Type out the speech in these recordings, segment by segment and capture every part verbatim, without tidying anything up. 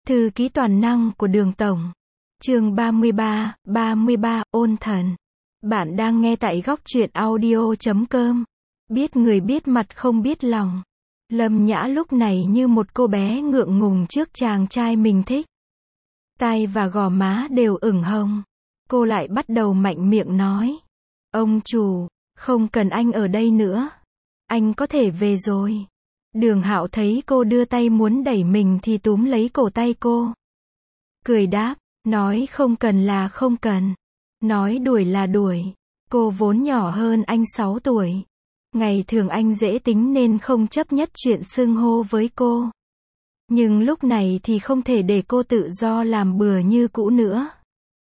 Thư ký toàn năng của Đường Tổng. Chương ba mươi ba, ba mươi ba, ôn thần. Bạn đang nghe tại góc truyện audio chấm com. Biết người biết mặt không biết lòng. Lâm Nhã lúc này như một cô bé ngượng ngùng trước chàng trai mình thích. Tai và gò má đều ửng hồng. Cô lại bắt đầu mạnh miệng nói. Ông chủ, không cần anh ở đây nữa. Anh có thể về rồi. Đường Hạo thấy cô đưa tay muốn đẩy mình thì túm lấy cổ tay cô. Cười đáp, nói không cần là không cần. Nói đuổi là đuổi. Cô vốn nhỏ hơn anh sáu tuổi. Ngày thường anh dễ tính nên không chấp nhất chuyện xưng hô với cô. Nhưng lúc này thì không thể để cô tự do làm bừa như cũ nữa.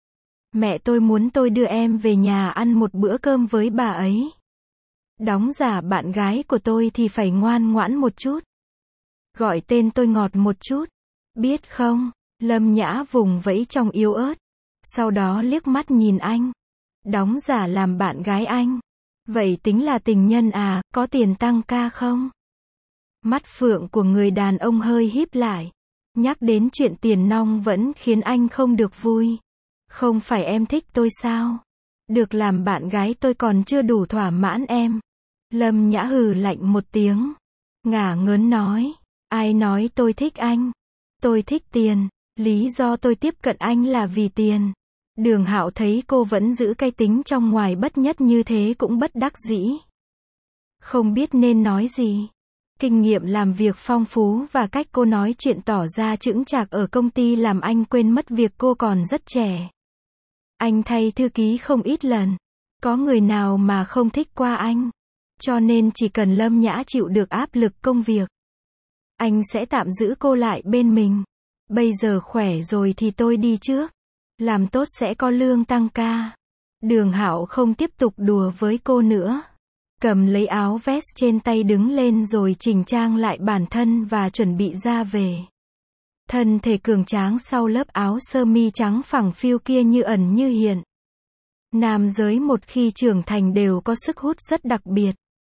Mẹ tôi muốn tôi đưa em về nhà ăn một bữa cơm với bà ấy. Đóng giả bạn gái của tôi thì phải ngoan ngoãn một chút. Gọi tên tôi ngọt một chút. Biết không? Lâm Nhã vùng vẫy trong yếu ớt. Sau đó liếc mắt nhìn anh. Đóng giả làm bạn gái anh. Vậy tính là tình nhân à, có tiền tăng ca không? Mắt phượng của người đàn ông hơi híp lại. Nhắc đến chuyện tiền nong vẫn khiến anh không được vui. Không phải em thích tôi sao? Được làm bạn gái tôi còn chưa đủ thỏa mãn em. Lâm Nhã hừ lạnh một tiếng. Ngả ngớn nói. Ai nói tôi thích anh? Tôi thích tiền. Lý do tôi tiếp cận anh là vì tiền. Đường Hạo thấy cô vẫn giữ cái tính trong ngoài bất nhất như thế cũng bất đắc dĩ. Không biết nên nói gì. Kinh nghiệm làm việc phong phú và cách cô nói chuyện tỏ ra chững chạc ở công ty làm anh quên mất việc cô còn rất trẻ. Anh thay thư ký không ít lần. Có người nào mà không thích qua anh. Cho nên chỉ cần Lâm Nhã chịu được áp lực công việc, anh sẽ tạm giữ cô lại bên mình. Bây giờ khỏe rồi thì tôi đi trước. Làm tốt sẽ có lương tăng ca. Đường Hạo không tiếp tục đùa với cô nữa. Cầm lấy áo vest trên tay đứng lên rồi chỉnh trang lại bản thân và chuẩn bị ra về. Thân thể cường tráng sau lớp áo sơ mi trắng phẳng phiu kia như ẩn như hiện. Nam giới một khi trưởng thành đều có sức hút rất đặc biệt.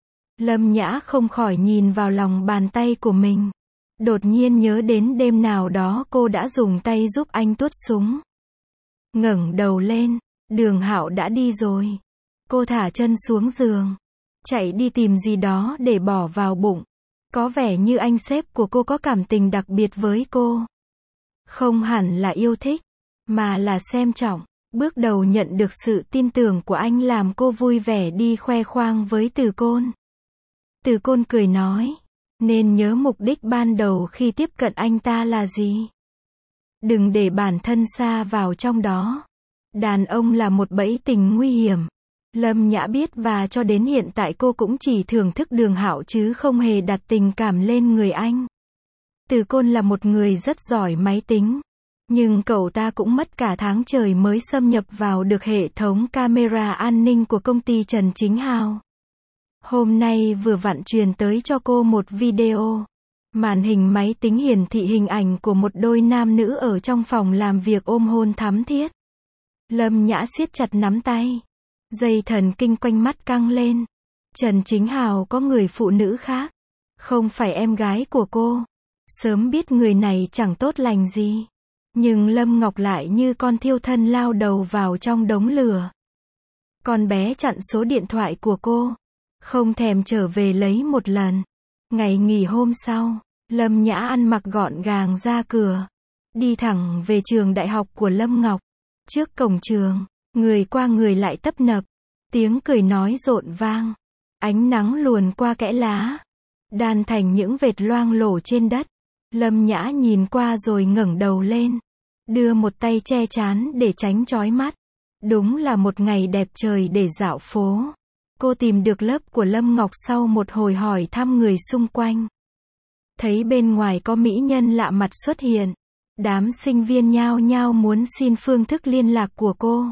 Lâm Nhã không khỏi nhìn vào lòng bàn tay của mình. Đột nhiên nhớ đến đêm nào đó cô đã dùng tay giúp anh tuốt súng. Ngẩng đầu lên, Đường Hạo đã đi rồi. Cô thả chân xuống giường. Chạy đi tìm gì đó để bỏ vào bụng. Có vẻ như anh sếp của cô có cảm tình đặc biệt với cô. Không hẳn là yêu thích, mà là xem trọng. Bước đầu nhận được sự tin tưởng của anh làm cô vui vẻ đi khoe khoang với Từ Côn. Từ Côn cười nói, nên nhớ mục đích ban đầu khi tiếp cận anh ta là gì. Đừng để bản thân sa vào trong đó. Đàn ông là một bẫy tình nguy hiểm. Lâm Nhã biết và cho đến hiện tại cô cũng chỉ thưởng thức Đường Hạo chứ không hề đặt tình cảm lên người anh. Từ Côn là một người rất giỏi máy tính. Nhưng cậu ta cũng mất cả tháng trời mới xâm nhập vào được hệ thống camera an ninh của công ty Trần Chính Hào. Hôm nay vừa vặn truyền tới cho cô một video. Màn hình máy tính hiển thị hình ảnh của một đôi nam nữ ở trong phòng làm việc ôm hôn thắm thiết. Lâm Nhã siết chặt nắm tay. Dây thần kinh quanh mắt căng lên. Trần Chính Hào có người phụ nữ khác. Không phải em gái của cô. Sớm biết người này chẳng tốt lành gì. Nhưng Lâm Ngọc lại như con thiêu thân lao đầu vào trong đống lửa. Con bé chặn số điện thoại của cô. Không thèm trở về lấy một lần. Ngày nghỉ hôm sau, Lâm Nhã ăn mặc gọn gàng ra cửa. Đi thẳng về trường đại học của Lâm Ngọc. Trước cổng trường, người qua người lại tấp nập. Tiếng cười nói rộn vang. Ánh nắng luồn qua kẽ lá. Đan thành những vệt loang lổ trên đất. Lâm Nhã nhìn qua rồi ngẩng đầu lên. Đưa một tay che trán để tránh chói mắt. Đúng là một ngày đẹp trời để dạo phố. Cô tìm được lớp của Lâm Ngọc sau một hồi hỏi thăm người xung quanh. Thấy bên ngoài có mỹ nhân lạ mặt xuất hiện. Đám sinh viên nhao nhao muốn xin phương thức liên lạc của cô.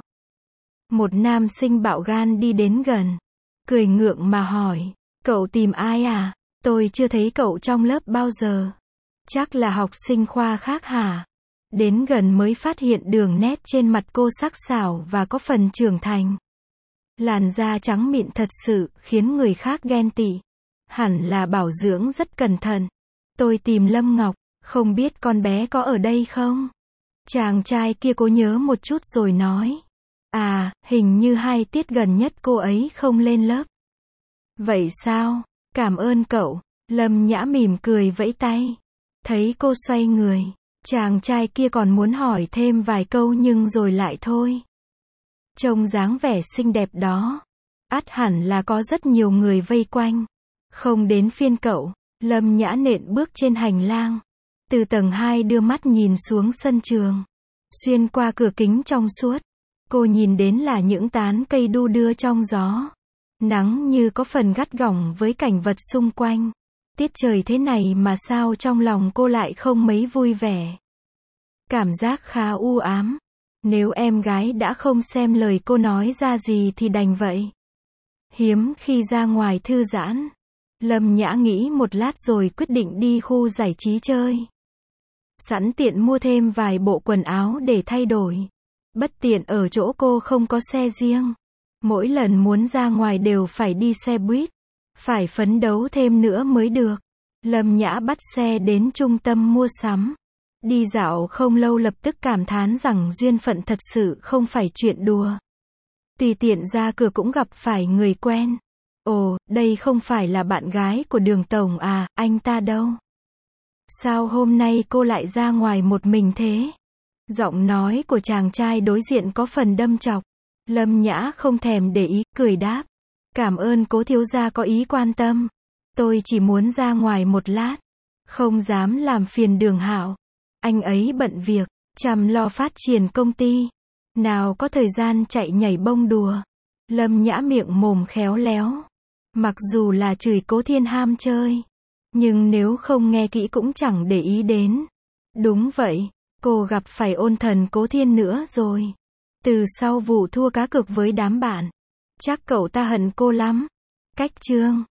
Một nam sinh bạo gan đi đến gần. Cười ngượng mà hỏi. Cậu tìm ai à? Tôi chưa thấy cậu trong lớp bao giờ. Chắc là học sinh khoa khác hả? Đến gần mới phát hiện đường nét trên mặt cô sắc sảo và có phần trưởng thành. Làn da trắng mịn thật sự, khiến người khác ghen tị. Hẳn là bảo dưỡng rất cẩn thận. Tôi tìm Lâm Ngọc. Không biết con bé có ở đây không? Chàng trai kia cố nhớ một chút rồi nói. À, hình như hai tiết gần nhất cô ấy không lên lớp. Vậy sao? Cảm ơn cậu. Lâm Nhã mỉm cười vẫy tay. Thấy cô xoay người, chàng trai kia còn muốn hỏi thêm vài câu nhưng rồi lại thôi. Trông dáng vẻ xinh đẹp đó, ắt hẳn là có rất nhiều người vây quanh. Không đến phiên cậu. Lâm Nhã nện bước trên hành lang. Từ tầng hai đưa mắt nhìn xuống sân trường. Xuyên qua cửa kính trong suốt, cô nhìn đến là những tán cây đu đưa trong gió. Nắng như có phần gắt gỏng với cảnh vật xung quanh. Tiết trời thế này mà sao trong lòng cô lại không mấy vui vẻ. Cảm giác khá u ám. Nếu em gái đã không xem lời cô nói ra gì thì đành vậy. Hiếm khi ra ngoài thư giãn. Lâm Nhã nghĩ một lát rồi quyết định đi khu giải trí chơi. Sẵn tiện mua thêm vài bộ quần áo để thay đổi. Bất tiện ở chỗ cô không có xe riêng. Mỗi lần muốn ra ngoài đều phải đi xe buýt. Phải phấn đấu thêm nữa mới được. Lâm Nhã bắt xe đến trung tâm mua sắm. Đi dạo không lâu lập tức cảm thán rằng duyên phận thật sự không phải chuyện đùa. Tùy tiện ra cửa cũng gặp phải người quen. Ồ, đây không phải là bạn gái của Đường tổng à, anh ta đâu? Sao hôm nay cô lại ra ngoài một mình thế? Giọng nói của chàng trai đối diện có phần đâm chọc. Lâm Nhã không thèm để ý, cười đáp. Cảm ơn cố thiếu gia có ý quan tâm. Tôi chỉ muốn ra ngoài một lát. Không dám làm phiền Đường Hạo. Anh ấy bận việc, chăm lo phát triển công ty. Nào có thời gian chạy nhảy bông đùa. Lâm Nhã miệng mồm khéo léo. Mặc dù là chửi Cố Thiên ham chơi. Nhưng nếu không nghe kỹ cũng chẳng để ý đến. Đúng vậy, cô gặp phải ôn thần Cố Thiên nữa rồi. Từ sau vụ thua cá cược với đám bạn. Chắc cậu ta hận cô lắm. Cách chương